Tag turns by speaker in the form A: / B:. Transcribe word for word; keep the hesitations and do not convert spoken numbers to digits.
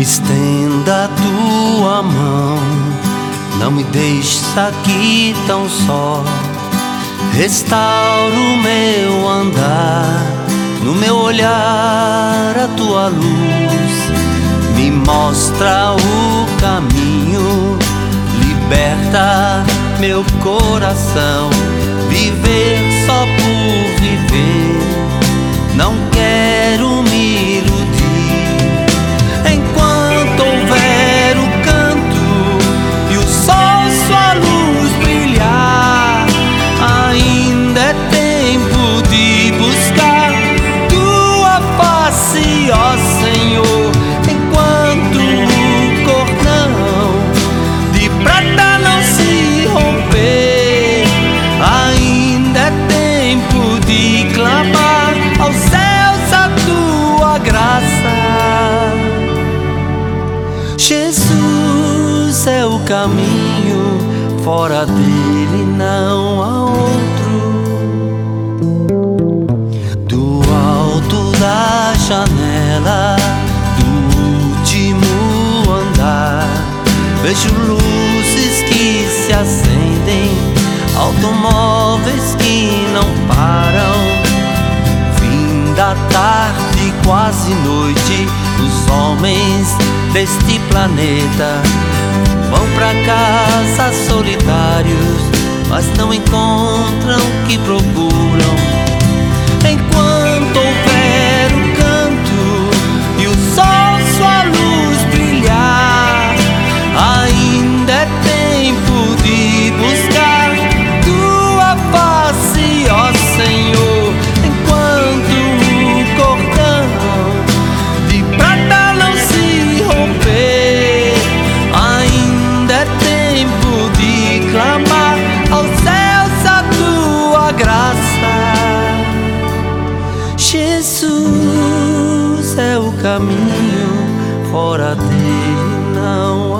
A: Me estenda a tua mão, não me deixes aqui tão só. Restaura o meu andar, no meu olhar a tua luz. Me mostra o caminho, liberta meu coração. Viver só por viver, não quero me iludir. Enquanto houver o canto e o sol sua luz brilhar, ainda é tempo de buscar tua face, ó Senhor. Enquanto o cordão de prata não se romper, ainda é tempo de clamar aos céus a tua graça. Jesus é o caminho, fora dele não há outro. Do alto da janela do último andar, vejo luzes que se acendem, automóveis que não param. Fim da tarde, quase noite, os homens deste planeta vão pra casa solitários, mas não encontram o que procuram. Enquanto houver o canto e o sol sua luz brilhar, ainda é tempo de buscar tua face, ó Senhor. Enquanto o cordão de prata não se romper, ainda é tempo de clamar aos céus a tua graça. Jesus é o caminho, fora dele não